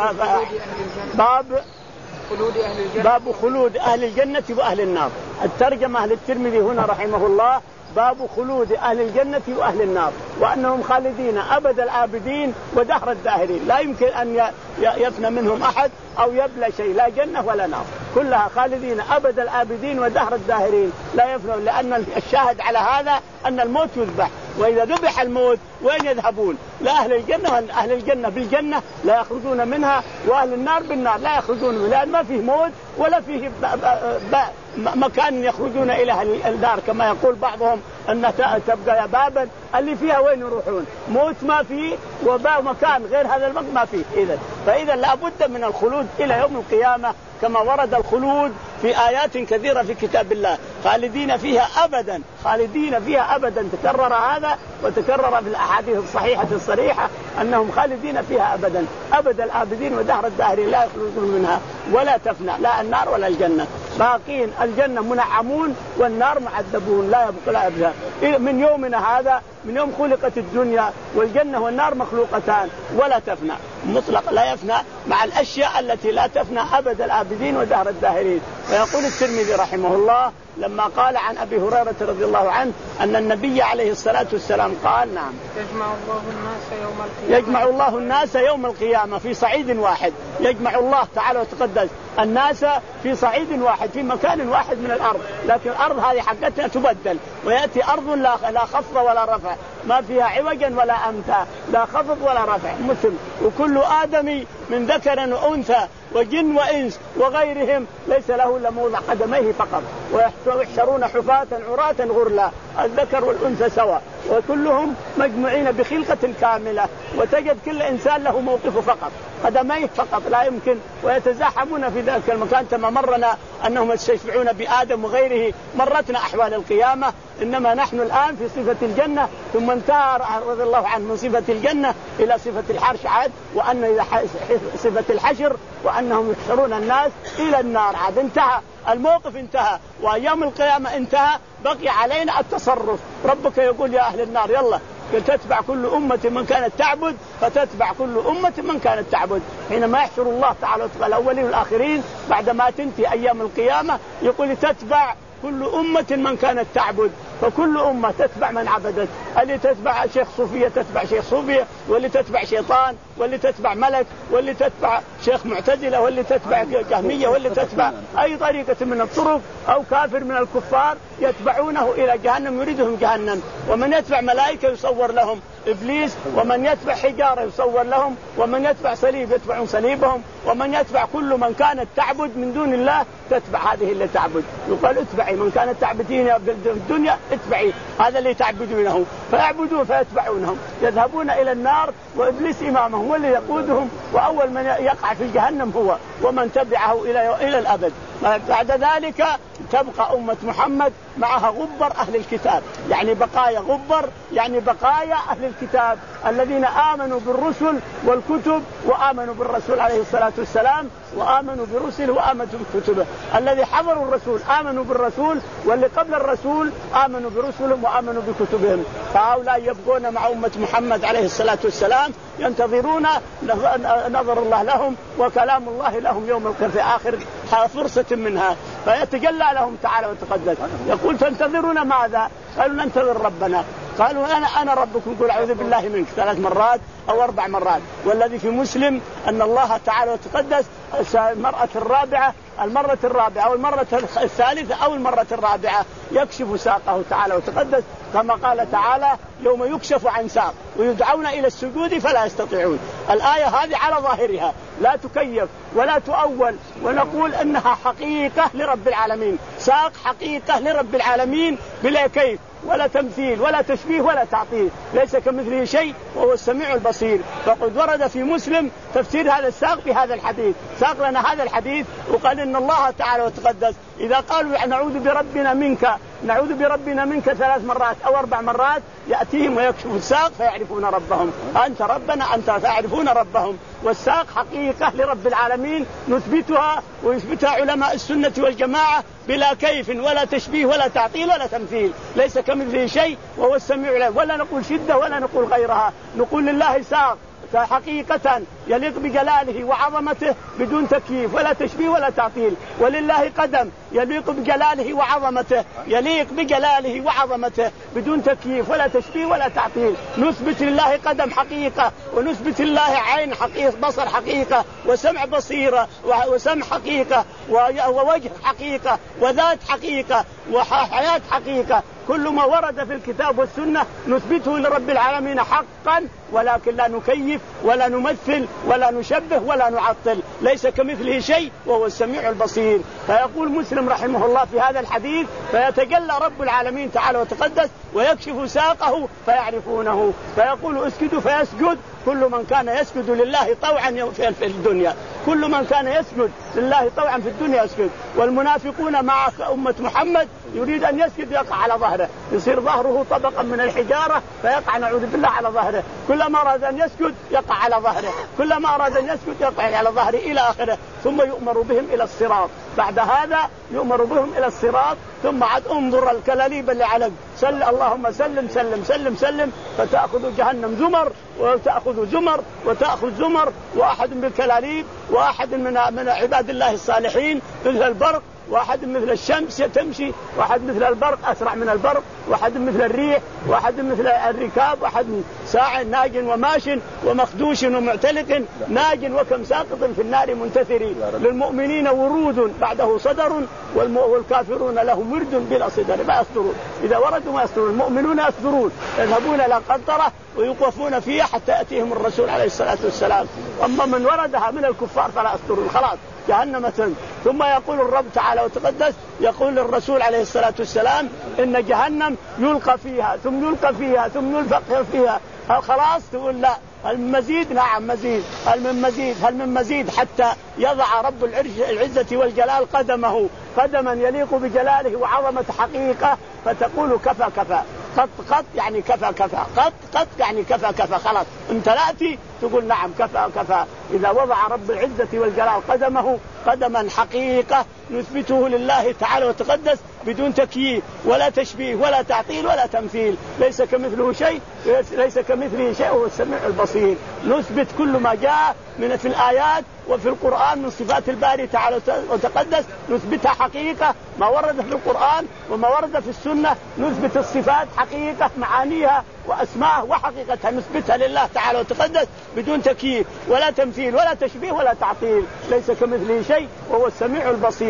باب خلود أهل الجنة باب خلود أهل الجنة وأهل النار. الترجمة أهل الترمذي هنا رحمه الله باب خلود أهل الجنة وأهل النار وأنهم خالدين أبد الآبدين ودهر الداهرين لا يمكن أن يفنى منهم أحد أو يبلى شيء لا جنة ولا نار كلها خالدين أبد الآبدين ودهر الداهرين لا يفنى. لأن الشاهد على هذا أن الموت يذبح وإذا ذبح الموت وين يذهبون؟ لا أهل الجنة أهل الجنة بالجنة لا يخرجون منها وأهل النار بالنار لا يخرجون منها لأن ما فيه موت ولا فيه ب ب ب مكان يخرجون إلى النار كما يقول بعضهم أن تبقى بابا اللي فيها وين يروحون؟ موت ما فيه وباب مكان غير هذا المكان ما فيه. إذا فإذا لابد من الخلود إلى يوم القيامة كما ورد الخلود في آيات كثيرة في كتاب الله خالدين فيها أبدا خالدين فيها أبدا. تكرر هذا وتكرر في الأحاديث الصحيحة الصريحة أنهم خالدين فيها أبدا أبد الآبدين ودهر الداهرين لا يخرجون منها ولا تفنى لا النار ولا الجنة باقين. الجنة منعمون والنار معذبون لا يبقى لا يبقى. من يومنا هذا من يوم خلقت الدنيا والجنة والنار مخلوقتان ولا تفنى مطلق لا يفنى مع الأشياء التي لا تفنى أبد الآبدين ودهر الداهرين. ويقول الترمذي رحمه الله لما قال عن أبي هريرة رضي الله عنه أن النبي عليه الصلاة والسلام قال نعم يجمع الله الناس يوم القيامة يجمع الله الناس يوم القيامة في صعيد واحد. يجمع الله تعالى وتقدس الناس في صعيد واحد في مكان واحد من الأرض لكن الأرض هذه حقتنا تبدل ويأتي أرض لا لا خفض ولا رفع ما فيها عوجا ولا أمتا لا خفض ولا رفع مثل وكل آدمي من ذكر وأنثى وجن وإنس وغيرهم ليس له إلا موضع قدميه فقط ويحشرون حفاة عراة غرلا الذكر والأنثى سوا وكلهم مجموعين بخلقة كاملة وتجد كل إنسان له موقفه فقط قدميه فقط لا يمكن ويتزاحمون في ذلك المكان. كما مرنا أنهم يستشفعون بآدم وغيره مرتنا أحوال القيامة إنما نحن الآن في صفة الجنة ثم انتهى رضي الله عنه من صفة الجنة إلى صفة الحرش عاد وأن إلى صفة الحشر وأنهم يحشرون الناس إلى النار عاد انتهى الموقف انتهى وأيام القيامة انتهى بقي علينا التصرف. ربك يقول يا أهل النار يلا تتبع كل أمة من كانت تعبد فتتبع كل أمة من كانت تعبد. حينما يحشر الله تعالى الأولين والآخرين بعدما تنتهي أيام القيامة يقول تتبع كل أمة من كانت تعبد فكل أمة تتبع من عبدت. اللي تتبع شيخ صوفية تتبع شيخ صوفية واللي تتبع شيطان واللي تتبع ملك واللي تتبع شيخ معتزلة واللي تتبع جهمية واللي تتبع أي طريقة من الطرق أو كافر من الكفار يتبعونه إلى جهنم يريدهم جهنم. ومن يتبع ملائكة يصور لهم إبليس ومن يتبع حجارة يصور لهم ومن يتبع صليب يتبعون صليبهم ومن يتبع كل من كانت تعبد من دون الله تتبع هذه اللي تعبد. يقال اتبعي من كانت تعبدين في الدنيا، اتبعي هذا اللي تعبدونه، فيعبدون فيتبعونهم، يذهبون إلى النار وإبليس إمامهم واللي يقودهم، وأول من يقع في جهنم هو ومن تبعه إلى إلى الأبد. بعد ذلك تبقى أمة محمد معها غبر أهل الكتاب، يعني بقايا غبر، يعني بقايا أهل الكتاب الذين آمنوا بالرسل والكتب وآمنوا بالرسول عليه الصلاة والسلام وآمنوا برسله وآمنوا بكتبه. الذي حضروا الرسول آمنوا بالرسول، واللي قبل الرسول آمنوا برسلهم وآمنوا بكتبهم. فهؤلاء يبقون مع أمة محمد عليه الصلاة والسلام ينتظرون نظر الله لهم وكلام الله لهم يوم القيامة في آخر فرصة منها، فيتجلى لهم تعالى وتقدس. يقول تنتظرون ماذا؟ قالوا ننتظر ربنا. قالوا أنا أنا ربكم، قل أعوذ بالله منك ثلاث مرات أو أربع مرات. والذي في مسلم أن الله تعالى وتقدس المرأة الرابعة المرة الرابعة أو المرة الثالثة أو المرة الرابعة يكشف ساقه تعالى وتقدس، كما قال تعالى يوم يكشف عن ساق ويدعون إلى السجود فلا يستطيعون. الآية هذه على ظاهرها لا تكيف ولا تؤول، ونقول أنها حقيقة لرب العالمين، ساق حقيقة لرب العالمين بلا كيف ولا تمثيل ولا تشبيه ولا تعطيل، ليس كمثله شيء وهو السميع البصير. فقد ورد في مسلم تفسير هذا الساق بهذا الحديث، ساق لنا هذا الحديث وقال إن الله تعالى وتقدس إذا قالوا نعوذ بربنا منك نعوذ بربنا منك ثلاث مرات أو أربع مرات يأتيهم ويكشف الساق فيعرفون ربهم، أنت ربنا أنت فيعرفون ربهم. والساق حقيقة لرب العالمين نثبتها ويثبتها علماء السنة والجماعة بلا كيف ولا تشبيه ولا تعطيل ولا تمثيل، ليس كمثله شيء وهو السميع العليم. ولا نقول شدة ولا نقول غيرها، نقول لله ساق حقيقة يليق بجلاله وعظمته بدون تكييف ولا تشبيه ولا تعطيل. ولله قدم يليق بجلاله وعظمته يليق بجلاله وعظمته بدون تكييف ولا تشبيه ولا تعطيل. نثبت لله قدم حقيقة، ونثبت لله عين حقيقة، بصر حقيقة، وسمع بصيرة، وسمع حقيقة، ووجه حقيقة، وذات حقيقة، وحياة حقيقة. كل ما ورد في الكتاب والسنة نثبته لرب العالمين حقا، ولكن لا نكيف ولا نمثل ولا نشبه ولا نعطل، ليس كمثله شيء وهو السميع البصير. فيقول مسلم رحمه الله في هذا الحديث فيتجلى رب العالمين تعالى وتقدس ويكشف ساقه فيعرفونه، فيقول اسجدوا فيسجد كل من كان يسجد لله طوعا في الدنيا، كل من كان يسجد لله طوعا في الدنيا يسجد. والمنافقون مع أمة محمد يريد أن يسجد يقع على ظهره، يصير ظهره طبقا من الحجارة فيقع نعوذ بالله على ظهره، كلما أراد أن يسجد يقع على ظهره، كلما أراد أن يسجد يقع على ظهره إلى آخره. ثم يؤمر بهم إلى الصراط، بعد هذا يؤمر بهم إلى الصراط، ثم عاد انظر الكلاليب اللي على سل اللهم سلم سلم سلم سلم، فتأخذ جهنم زمر وتأخذ زمر وتأخذ زمر، واحد بالكلاليب واحد من من عباد الله الصالحين مثل البرق، واحد مثل الشمس تمشي، واحد مثل البرق أسرع من البرق، واحد مثل الريح، واحد مثل الركاب، واحد ساع ناج وماش ومخدوش ومعتلق ناج وكم ساقط في النار منتثر. للمؤمنين ورود بعده صدر والكافرون لهم ورد بلا صدر، ما يصدرون، إذا وردوا ما يصدرون. المؤمنون يصدرون يذهبون إلى قنطرة ويوقفون فيها حتى يأتيهم الرسول عليه الصلاة والسلام، أما من وردها من الكفار فلا يصدرون، خلاص جهنم تم. ثم يقول الرب تعالى وتقدس يقول للرسول عليه الصلاة والسلام إن جهنم يلقى فيها ثم يلقى فيها ثم يلقى فيها، خلاص تقول لا المزيد، نعم مزيد، هل من مزيد هل من مزيد، حتى يضع رب العزة والجلال قدمه قدما يليق بجلاله وعظمة حقيقة، فتقول كفى كفى، قط قط يعني كفى كفى، قط قط يعني كفى كفى، خلاص امتلأتي تقول نعم كفى كفى. إذا وضع رب العزة والجلال قدمه قدما حقيقة نثبته لله تعالى وتقدس بدون تكييف ولا تشبيه ولا تعطيل ولا تمثيل، ليس كمثله شيء ليس كمثله شيء هو السميع البصير. نثبت كل ما جاء من في الآيات وفي القرآن من صفات الباري تعالى وتقدس نثبتها حقيقة، ما ورد في القرآن وما ورد في السنة نثبت الصفات حقيقة معانيها وأسماء وحقيقتها نثبتها لله تعالى وتقدس بدون تكييف ولا تمثيل ولا تشبيه ولا تعطيل، ليس كمثله شيء وهو السميع البصير.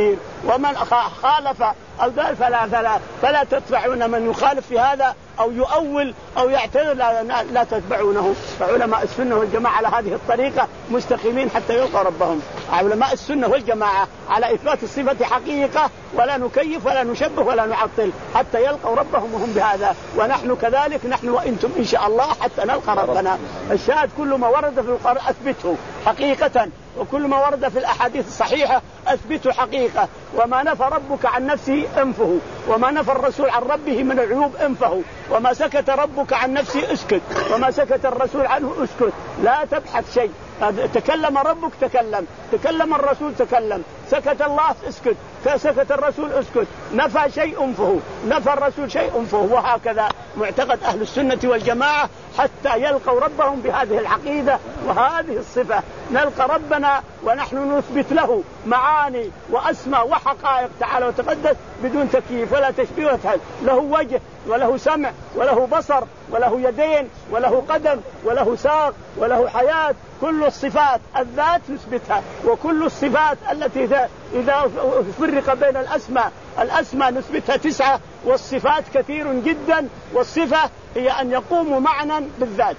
ومن خالف أو قال فلا, فلا, فلا تتبعون من يخالف في هذا أو يؤول أو يعتذر لا, لا تتبعونه. فعلماء السنة والجماعة على هذه الطريقة مستقيمين حتى يلقوا ربهم. علماء السنة والجماعة على إثبات الصفة حقيقة ولا نكيف ولا نشبه ولا نعطل حتى يلقوا ربهم وهم بهذا، ونحن كذلك نحن وإنتم إن شاء الله حتى نلقى ربنا. الشاهد كل ما ورد في القرآن أثبته حقيقة، وكل ما ورد في الأحاديث الصحيحة أثبته حقيقة. وما نفى ربك عن نفسه أنفه، وما نفى الرسول عن ربه من العيوب أنفه، وما سكت ربك عن نفسه اسكت، وما سكت الرسول عنه اسكت. لا تبحث شيء، تكلم ربك تكلم، تكلم الرسول تكلم، سكت الله اسكت، سكت الرسول اسكت، نفى شيء أنفه، نفى الرسول شيء أنفه. وهكذا معتقد أهل السنة والجماعة حتى يلقوا ربهم بهذه العقيدة وهذه الصفة. نلقى ربنا ونحن نثبت له معاني وأسماء وحقائق تعالى وتقدس بدون تكييف ولا تشبيه وتهل. له وجه وله سمع وله بصر وله يدين وله قدم وله ساق وله حياة. كل الصفات الذات نثبتها، وكل الصفات التي إذا فرق بين الأسماء الأسماء نثبتها تسعة، والصفات كثير جدا. والصفة هي أن يقوم معنى بالذات.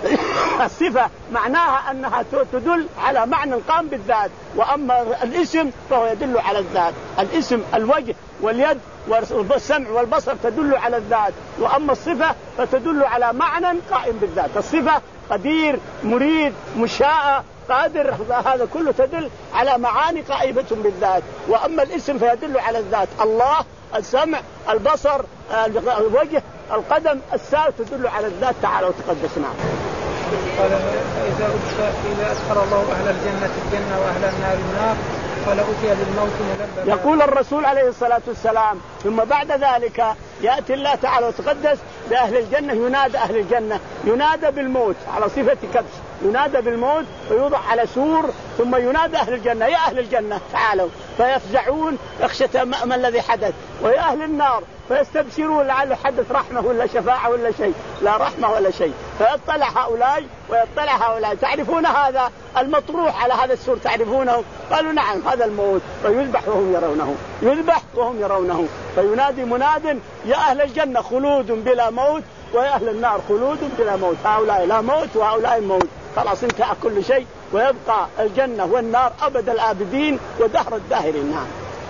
الصفة معناها أنها تدل على معنى قام بالذات، وأما الاسم فهو يدل على الذات. الاسم الوجه واليد والسمع والبصر تدل على الذات، وأما الصفة فتدل على معنى قائم بالذات. الصفة قدير مريد مشاء قادر، هذا كله تدل على معاني قائمة بالذات. وأما الاسم فيدل على الذات، الله السمع البصر الوجه القدم الساق تدل على الذات تعالى وتقدسنا. قال فإذا إذا أدخل الله أهل الجنة الجنة وأهل النار النار قال أتي بالموت ملببا. يقول الرسول عليه الصلاة والسلام ثم بعد ذلك يأتي الله تعالى وتقدس بأهل الجنة، ينادى أهل الجنة، ينادى بالموت على صفة كبش، ينادى بالموت ويوضع على سور، ثم ينادى أهل الجنة يا أهل الجنة تعالوا، فيفزعون يخشى ما الذي حدث. ويا أهل النار فيستبشرون لعله حدث رحمة ولا شفاعة ولا شيء، لا رحمة ولا شيء. فيطلع هؤلاء ويطلع هؤلاء، تعرفون هذا المطروح على هذا السور تعرفونه؟ قالوا نعم هذا الموت. فيذبح وهم يرونه، يذبح وهم يرونه. فينادي مناد يا أهل الجنة خلود بلا موت، ويا أهل النار خلود بلا موت. هؤلاء لا موت وهؤلاء موت، خلاص انتهى كل شيء، ويبقى الجنة والنار أبد الآبدين ودهر الداهرين. نعم.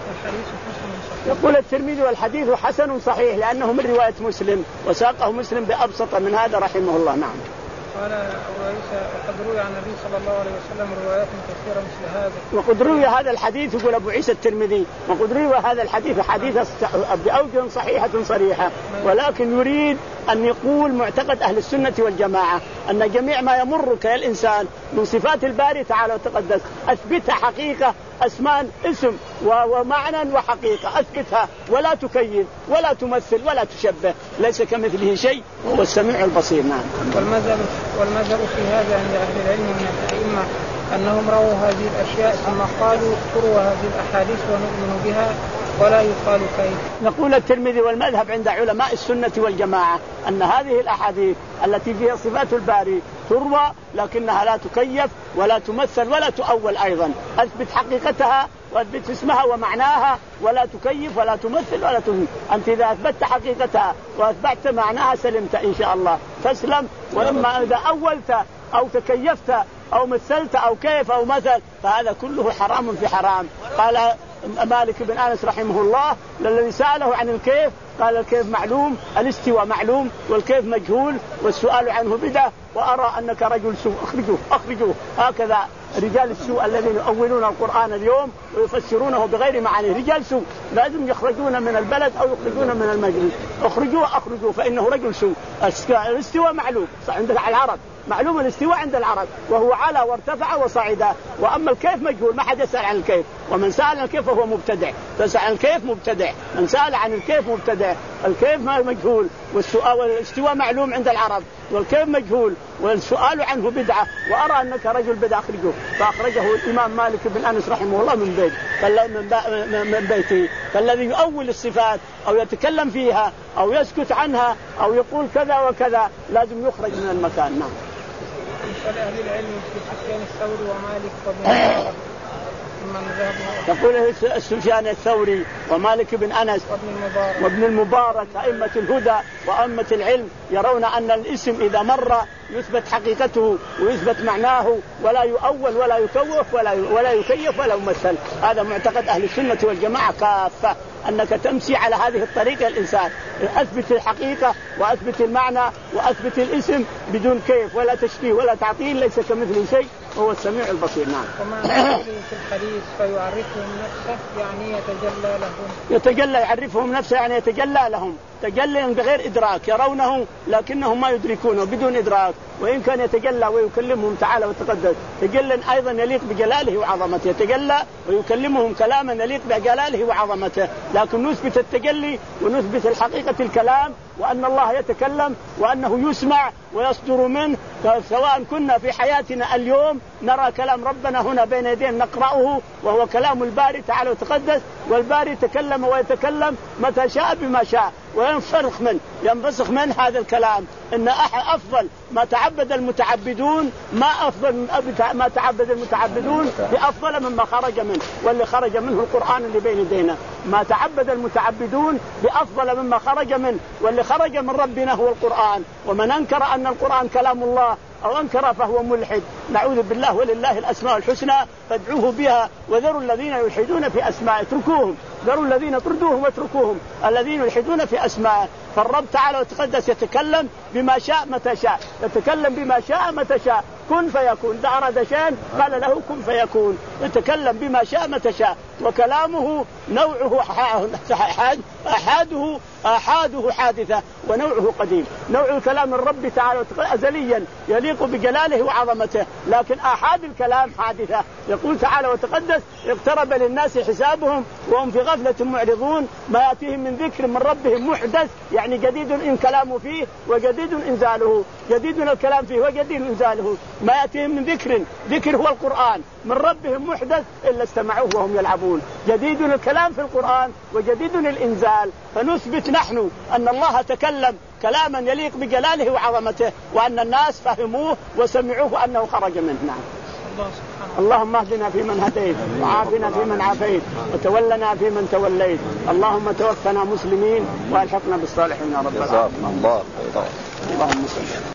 يقول الترمذي والحديث حسن صحيح لأنه من رواية مسلم، وساقه مسلم بأبسط من هذا رحمه الله. نعم. قال أبو عيسى وقد روي عن النبي صلى الله عليه وسلم روايات كثيرة مثل هذا. وقد روي هذا الحديث، يقول أبو عيسى الترمذي، وقد روي هذا الحديث حديث بأوجه صحيحة صريحة، ولكن يريد أن يقول معتقد أهل السنة والجماعة أن جميع ما يمرك يا الإنسان من صفات الباري تعالى وتقدس أثبتها حقيقة، اسمان اسم ومعنى وحقيقة، أثبتها ولا تكيف ولا تمثل ولا تشبه، ليس كمثله شيء وهو السميع البصير. نعم. والمذهب والمذهب في هذا عند أهل العلم من الأئمة أنهم رووا هذه الأشياء ثم قالوا تروى هذه الأحاديث ونؤمن بها ولا يقال كيف. نقول الترمذي والمذهب عند علماء السنة والجماعة أن هذه الأحاديث التي فيها صفات الباري تروى لكنها لا تكيف ولا تمثل ولا تؤول أيضا، أثبت حقيقتها وأثبت اسمها ومعناها ولا تكيف ولا تمثل ولا تمثل. أنت إذا أثبت حقيقتها وأثبت معناها سلمت إن شاء الله، تسلم. وإما إذا أولت أو تكيفت أو مثلت أو كيف أو مثل فهذا كله حرام في حرام. قال مالك بن أنس رحمه الله الذي سأله عن الكيف قال الكيف معلوم، الاستواء معلوم، والكيف مجهول، والسؤال عنه بدعة، وأرى أنك رجل سوء أخرجوه أخرجوه. هكذا رجال السوء الذين يؤولون القرآن اليوم ويفسرونه بغير معاني، رجال سوء لازم يخرجون من البلد أو يخرجون من المجلس، أخرجوه أخرجوه فإنه رجل سوء. الاستواء معلوم عند العرب، معلوم الاستواء عند العرب وهو على وارتفع وصعد، وأما الكيف مجهول ما حد يسأل عن الكيف، ومن سأل عن الكيف فهو مبتدع، فسأل عن الكيف مبتدع، من سأل عن الكيف مبتدع. الكيف مجهول والسؤال والاستواء معلوم عند العرب والكيف مجهول والسؤال عنه بدعة، وأرى أنك رجل بدعة أخرجه. فأخرجه الإمام مالك بن أنس رحمه الله من بيت من بيته. فالذي يؤول الصفات أو يتكلم فيها أو يسكت عنها أو يقول كذا وكذا لازم يخرج من المكان. نعم. أهل العلم في سفيان الثوري ومالك وابن يقول سفيان الثوري ومالك بن أنس وابن المبارك أئمة الهدى وأئمة العلم يرون أن الاسم إذا مر يثبت حقيقته ويثبت معناه ولا يؤول ولا يكوف ولا ولا يكيف ولا يمثل. هذا معتقد أهل السنة والجماعة كافة، أنك تمشي على هذه الطريقة الإنسان أثبت الحقيقة وأثبت المعنى وأثبت الاسم بدون كيف ولا تشبيه ولا تعطيل، ليس كمثله شيء وهو السميع البصير. نعم. وما في الحديث فيعرفهم نفسه يعني يتجلى لهم. يتجلى يعرفهم نفسه يعني يتجلى لهم تجلى بغير إدراك، يرونه لكنهم ما يدركونه بدون إدراك، وإن كان يتجلى ويكلمهم تعالى وتقدس تجلى أيضا يليق بجلاله وعظمته، يتجلى ويكلمهم كلاما يليق بجلاله وعظمته، لكن نثبت التجلي ونثبت الحقيقة الكلام وأن الله يتكلم وأنه يسمع ويصدر منه، سواء كنا في حياتنا اليوم نرى كلام ربنا هنا بين يدينا نقرأه وهو كلام الباري تعالى وتقدس، والباري تكلم ويتكلم متى شاء بما شاء وينفرخ منه ينفسخ من هذا الكلام. إن أفضل ما تعبد المتعبدون ما أفضل ما تعبد المتعبدون بأفضل مما خرج منه، واللي خرج منه القرآن اللي بين يدينا. ما تعبد المتعبدون بأفضل مما خرج منه، واللي خرج من ربنا هو القرآن. ومن أنكر أن القرآن كلام الله أو أنكر فهو ملحد. نعوذ بالله، ولله الأسماء الحسنى فادعوه بها وذروا الذين يلحدون في أسماء اتركوهم، ذروا الذين طردوهم واتركوهم الذين يلحدون في أسماء. فالرب تعالى وتقدس يتكلم بما شاء متى شاء، يتكلم بما شاء متى شاء، كن فيكون، إذا أراد شيئا قال له كن فيكون، يتكلم بما شاء متى شاء. وكلامه نوعه حاد أحاده أحاده حادثة ونوعه قديم. نوع كلام الرب تعالى أزليا يليق بجلاله وعظمته، لكن أحاد الكلام حادثة. يقول تعالى وتقدس اقترب للناس حسابهم وهم في غفلة معرضون، ما يأتيهم من ذكر من ربهم محدث يعني جديد إن كلامه فيه وجديد إنزاله، جديد الكلام فيه وجديد إنزاله. ما يأتيهم من ذكر، ذكر هو القرآن، من ربهم محدث إلا استمعوه وهم يلعبون. جديد الكلام في القرآن وجديد الإنزال. فنثبت نحن أن الله تكلم كلاما يليق بجلاله وعظمته، وأن الناس فهموه وسمعوه أنه خرج منه. نعم. اللهم اهدنا فيمن هديت وعافنا فيمن عافيت وتولنا فيمن توليت، اللهم توفنا مسلمين والحقنا بالصالحين يا رب العالمين. اللهم صل